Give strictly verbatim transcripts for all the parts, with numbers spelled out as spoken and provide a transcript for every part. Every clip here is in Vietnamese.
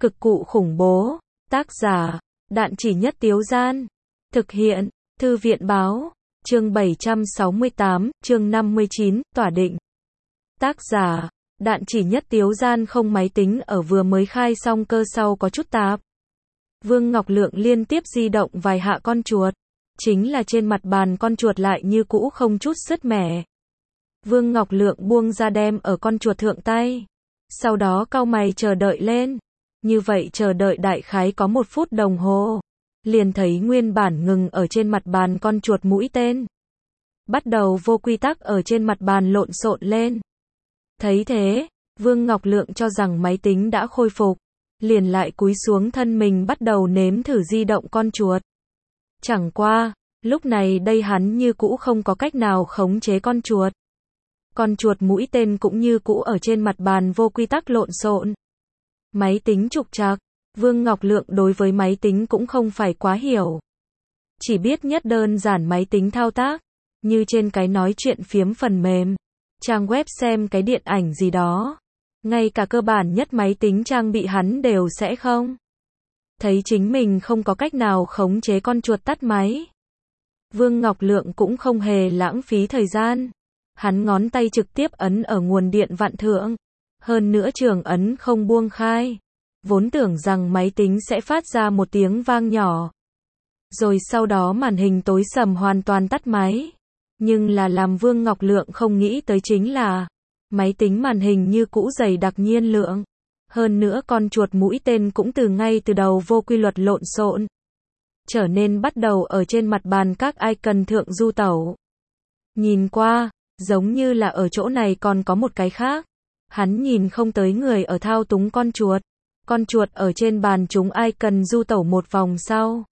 Cực cụ khủng bố. Tác giả, Đạn Chỉ Nhất Tiếu Gian. Thực hiện, Thư viện Báo. Chương bảy trăm sáu mươi tám, chương năm mươi chín, tỏa định. Tác giả, Đạn Chỉ Nhất Tiếu Gian. Không, máy tính ở vừa mới khai xong cơ sau có chút tạp. Vương Ngọc Lượng liên tiếp di động vài hạ con chuột. Chính là trên mặt bàn con chuột lại như cũ không chút sứt mẻ. Vương Ngọc Lượng buông ra đem ở con chuột thượng tay. Sau đó cau mày chờ đợi lên. Như vậy chờ đợi đại khái có một phút đồng hồ. Liền thấy nguyên bản ngừng ở trên mặt bàn con chuột mũi tên. Bắt đầu vô quy tắc ở trên mặt bàn lộn xộn lên. Thấy thế, Vương Ngọc Lượng cho rằng máy tính đã khôi phục. Liền lại cúi xuống thân mình bắt đầu nếm thử di động con chuột. Chẳng qua, lúc này đây hắn như cũ không có cách nào khống chế con chuột. Con chuột mũi tên cũng như cũ ở trên mặt bàn vô quy tắc lộn xộn. Máy tính trục trặc. Vương Ngọc Lượng đối với máy tính cũng không phải quá hiểu. Chỉ biết nhất đơn giản máy tính thao tác, như trên cái nói chuyện phiếm phần mềm, trang web xem cái điện ảnh gì đó. Ngay cả cơ bản nhất máy tính trang bị hắn đều sẽ không. Thấy chính mình không có cách nào khống chế con chuột tắt máy. Vương Ngọc Lượng cũng không hề lãng phí thời gian. Hắn ngón tay trực tiếp ấn ở nguồn điện vặn thượng. Hơn nữa trường ấn không buông khai. Vốn tưởng rằng máy tính sẽ phát ra một tiếng vang nhỏ. Rồi sau đó màn hình tối sầm hoàn toàn tắt máy. Nhưng là làm Vương Ngọc Lượng không nghĩ tới chính là máy tính màn hình như cũ dày đặc nhiên lượng. Hơn nữa con chuột mũi tên cũng từ ngay từ đầu vô quy luật lộn xộn. Trở nên bắt đầu ở trên mặt bàn các icon thượng du tẩu. Nhìn qua, giống như là ở chỗ này còn có một cái khác. Hắn nhìn không tới người ở thao túng con chuột. Con chuột ở trên bàn chúng icon du tẩu một vòng sau.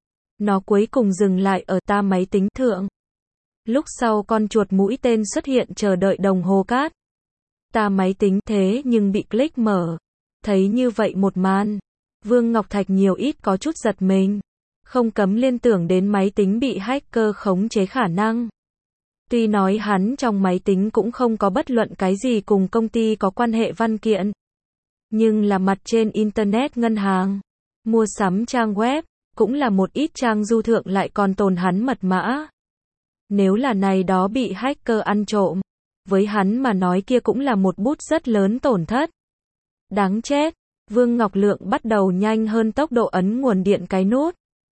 Nó cuối cùng dừng lại ở ta máy tính thượng. Lúc sau con chuột mũi tên xuất hiện chờ đợi đồng hồ cát. Ta máy tính thế nhưng bị click mở. Thấy như vậy một màn. Vương Ngọc Thạch nhiều ít có chút giật mình. Không cấm liên tưởng đến máy tính bị hacker khống chế khả năng. Tuy nói hắn trong máy tính cũng không có bất luận cái gì cùng công ty có quan hệ văn kiện. Nhưng là mặt trên Internet ngân hàng, mua sắm trang web, cũng là một ít trang du thượng lại còn tồn hắn mật mã. Nếu là này đó bị hacker ăn trộm, với hắn mà nói kia cũng là một bút rất lớn tổn thất. Đáng chết, Vương Ngọc Lượng bắt đầu nhanh hơn tốc độ ấn nguồn điện cái nút.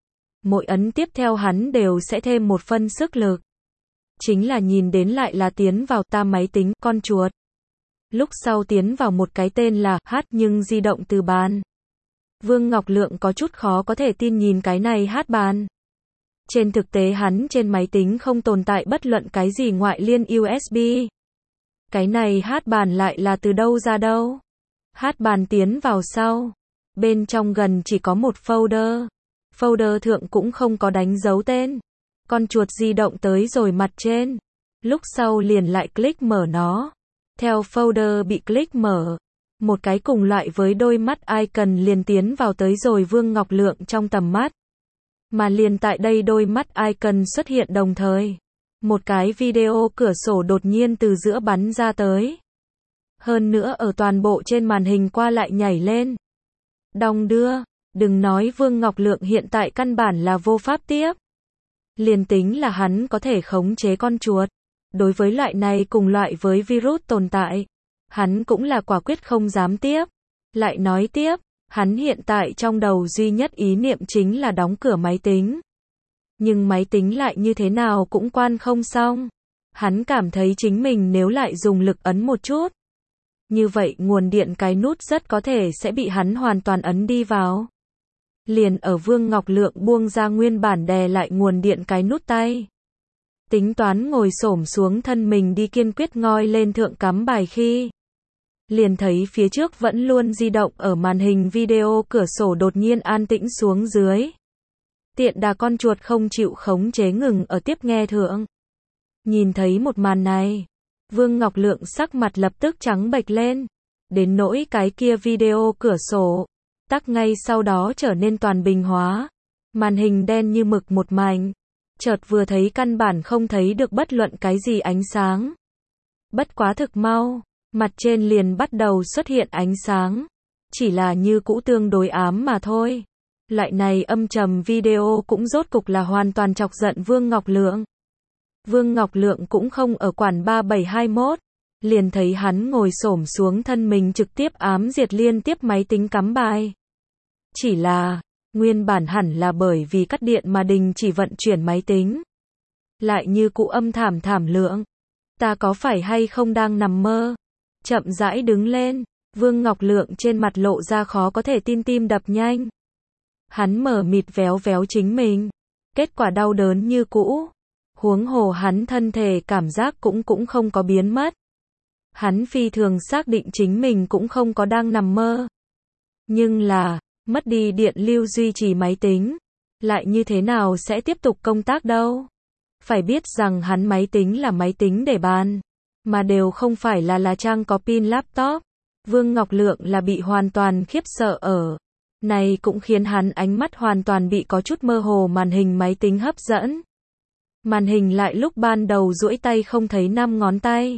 Mỗi ấn tiếp theo hắn đều sẽ thêm một phân sức lực. Chính là nhìn đến lại là tiến vào ta máy tính, con chuột. Lúc sau tiến vào một cái tên là H nhưng di động từ bàn. Vương Ngọc Lượng có chút khó có thể tin nhìn cái này H bàn. Trên thực tế hắn trên máy tính không tồn tại bất luận cái gì ngoại liên u ét bê. Cái này H bàn lại là từ đâu ra đâu. H bàn tiến vào sau. Bên trong gần chỉ có một folder. Folder thượng cũng không có đánh dấu tên. Con chuột di động tới rồi mặt trên. Lúc sau liền lại click mở nó. Theo folder bị click mở, một cái cùng loại với đôi mắt icon liền tiến vào tới rồi Vương Ngọc Lượng trong tầm mắt. Mà liền tại đây đôi mắt icon xuất hiện đồng thời. Một cái video cửa sổ đột nhiên từ giữa bắn ra tới. Hơn nữa ở toàn bộ trên màn hình qua lại nhảy lên. Đong đưa, đừng nói Vương Ngọc Lượng hiện tại căn bản là vô pháp tiếp. Liền tính là hắn có thể khống chế con chuột. Đối với loại này cùng loại với virus tồn tại, hắn cũng là quả quyết không dám tiếp. Lại nói tiếp, hắn hiện tại trong đầu duy nhất ý niệm chính là đóng cửa máy tính. Nhưng máy tính lại như thế nào cũng quan không xong. Hắn cảm thấy chính mình nếu lại dùng lực ấn một chút. Như vậy nguồn điện cái nút rất có thể sẽ bị hắn hoàn toàn ấn đi vào. Liền ở Vương Ngọc Lượng buông ra nguyên bản đè lại nguồn điện cái nút tay. Tính toán ngồi xổm xuống thân mình đi kiên quyết ngoi lên thượng cắm bài khi. Liền thấy phía trước vẫn luôn di động ở màn hình video cửa sổ đột nhiên an tĩnh xuống dưới. Tiện đà con chuột không chịu khống chế ngừng ở tiếp nghe thượng. Nhìn thấy một màn này, Vương Ngọc Lượng sắc mặt lập tức trắng bệch lên. Đến nỗi cái kia video cửa sổ, tắc ngay sau đó trở nên toàn bình hóa. Màn hình đen như mực một mảnh. Chợt vừa thấy căn bản không thấy được bất luận cái gì ánh sáng. Bất quá thực mau, mặt trên liền bắt đầu xuất hiện ánh sáng. chỉ là như cũ tương đối ám mà thôi. Loại này âm trầm video cũng rốt cục là hoàn toàn chọc giận Vương Ngọc Lượng. Vương Ngọc Lượng cũng không ở quản ba bảy hai mốt, liền thấy hắn ngồi xổm xuống thân mình trực tiếp ám diệt liên tiếp máy tính cắm bài. Chỉ là, nguyên bản hẳn là bởi vì cắt điện mà đình chỉ vận chuyển máy tính. Lại như cụ âm thảm thảm Lượng. Ta có phải hay không đang nằm mơ? Chậm rãi đứng lên, Vương Ngọc Lượng trên mặt lộ ra khó có thể tin, tim đập nhanh. Hắn mở mịt véo véo chính mình. Kết quả đau đớn như cũ. Huống hồ hắn thân thể cảm giác cũng cũng không có biến mất. Hắn phi thường xác định chính mình cũng không có đang nằm mơ. Nhưng là, mất đi điện lưu duy trì máy tính, lại như thế nào sẽ tiếp tục công tác đâu? Phải biết rằng hắn máy tính là máy tính để bàn, mà đều không phải là là trang có pin laptop. Vương Ngọc Lượng là bị hoàn toàn khiếp sợ ở. Này cũng khiến hắn ánh mắt hoàn toàn bị có chút mơ hồ màn hình máy tính hấp dẫn. Màn hình lại lúc ban đầu duỗi tay không thấy năm ngón tay.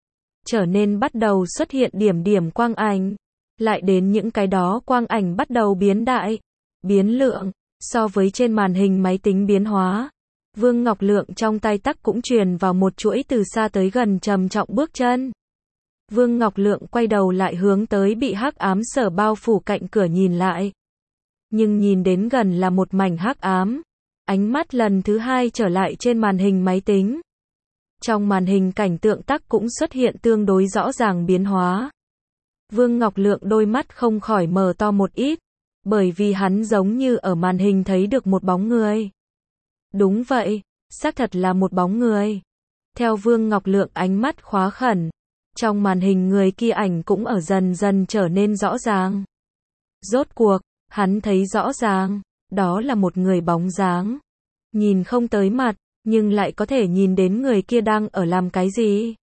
Trở nên bắt đầu xuất hiện điểm điểm quang ảnh. Lại đến những cái đó quang ảnh bắt đầu biến đại, biến lượng, so với trên màn hình máy tính biến hóa. Vương Ngọc Lượng trong tay tắc cũng truyền vào một chuỗi từ xa tới gần trầm trọng bước chân. Vương Ngọc Lượng quay đầu lại hướng tới bị hắc ám sở bao phủ cạnh cửa nhìn lại. Nhưng nhìn đến gần là một mảnh hắc ám. Ánh mắt lần thứ hai trở lại trên màn hình máy tính. Trong màn hình cảnh tượng tắc cũng xuất hiện tương đối rõ ràng biến hóa. Vương Ngọc Lượng đôi mắt không khỏi mở to một ít, bởi vì hắn giống như ở màn hình thấy được một bóng người. Đúng vậy, xác thật là một bóng người. Theo Vương Ngọc Lượng ánh mắt khóa khẩn, trong màn hình người kia ảnh cũng ở dần dần trở nên rõ ràng. Rốt cuộc, hắn thấy rõ ràng, đó là một người bóng dáng. Nhìn không tới mặt, nhưng lại có thể nhìn đến người kia đang ở làm cái gì.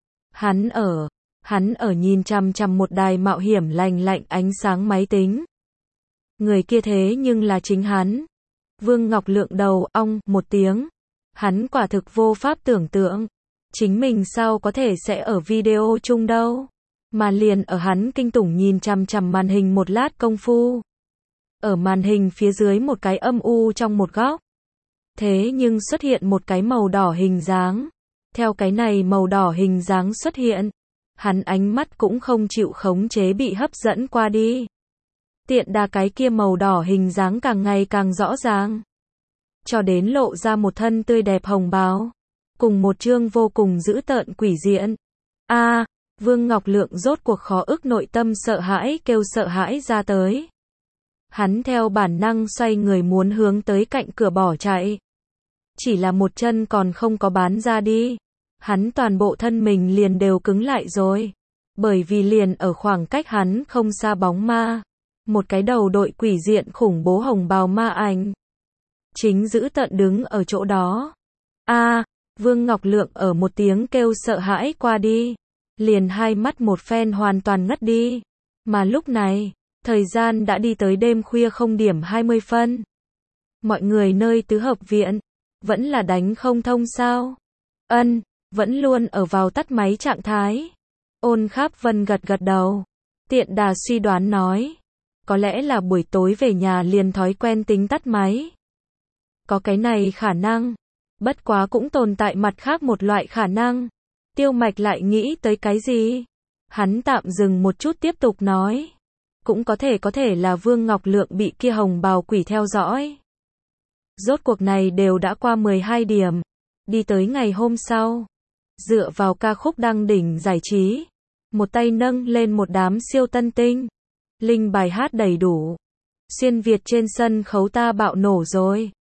Hắn ở, hắn ở nhìn chằm chằm một đài mạo hiểm lành lạnh ánh sáng máy tính. Người kia thế nhưng là chính hắn. Vương Ngọc Lượng đầu ong một tiếng. Hắn quả thực vô pháp tưởng tượng. Chính mình sao có thể sẽ ở video chung đâu. Mà liền ở hắn kinh tủng nhìn chằm chằm màn hình một lát công phu. Ở màn hình phía dưới một cái âm u trong một góc. Thế nhưng xuất hiện một cái màu đỏ hình dáng. Theo cái này màu đỏ hình dáng xuất hiện, hắn ánh mắt cũng không chịu khống chế bị hấp dẫn qua đi. Tiện đà cái kia màu đỏ hình dáng càng ngày càng rõ ràng. Cho đến lộ ra một thân tươi đẹp hồng bào. Cùng một trương vô cùng dữ tợn quỷ diện. A, à, Vương Ngọc Lượng rốt cuộc khó ức nội tâm sợ hãi kêu sợ hãi ra tới. Hắn theo bản năng xoay người muốn hướng tới cạnh cửa bỏ chạy. Chỉ là một chân còn không có bán ra đi. Hắn toàn bộ thân mình liền đều cứng lại rồi. Bởi vì liền ở khoảng cách hắn không xa bóng ma. Một cái đầu đội quỷ diện khủng bố hồng bào ma ảnh. Chính giữ tận đứng ở chỗ đó. A, à, Vương Ngọc Lượng ở một tiếng kêu sợ hãi qua đi. Liền hai mắt một phen hoàn toàn ngất đi. Mà lúc này, thời gian đã đi tới đêm khuya không điểm hai mươi phân. Mọi người nơi tứ hợp viện, vẫn là đánh không thông sao? Ân, vẫn luôn ở vào tắt máy trạng thái. Ôn Kháp Vân gật gật đầu. Tiện đà suy đoán nói. Có lẽ là buổi tối về nhà liền thói quen tính tắt máy. Có cái này khả năng. Bất quá cũng tồn tại mặt khác một loại khả năng. Tiêu Mạch lại nghĩ tới cái gì? Hắn tạm dừng một chút tiếp tục nói. Cũng có thể có thể là Vương Ngọc Lượng bị kia hồng bào quỷ theo dõi. Rốt cuộc này đều đã qua mười hai điểm. Đi tới ngày hôm sau. Dựa vào ca khúc đăng đỉnh giải trí. Một tay nâng lên một đám siêu tân tinh. Linh bài hát đầy đủ. Xuyên Việt trên sân khấu ta bạo nổ rồi.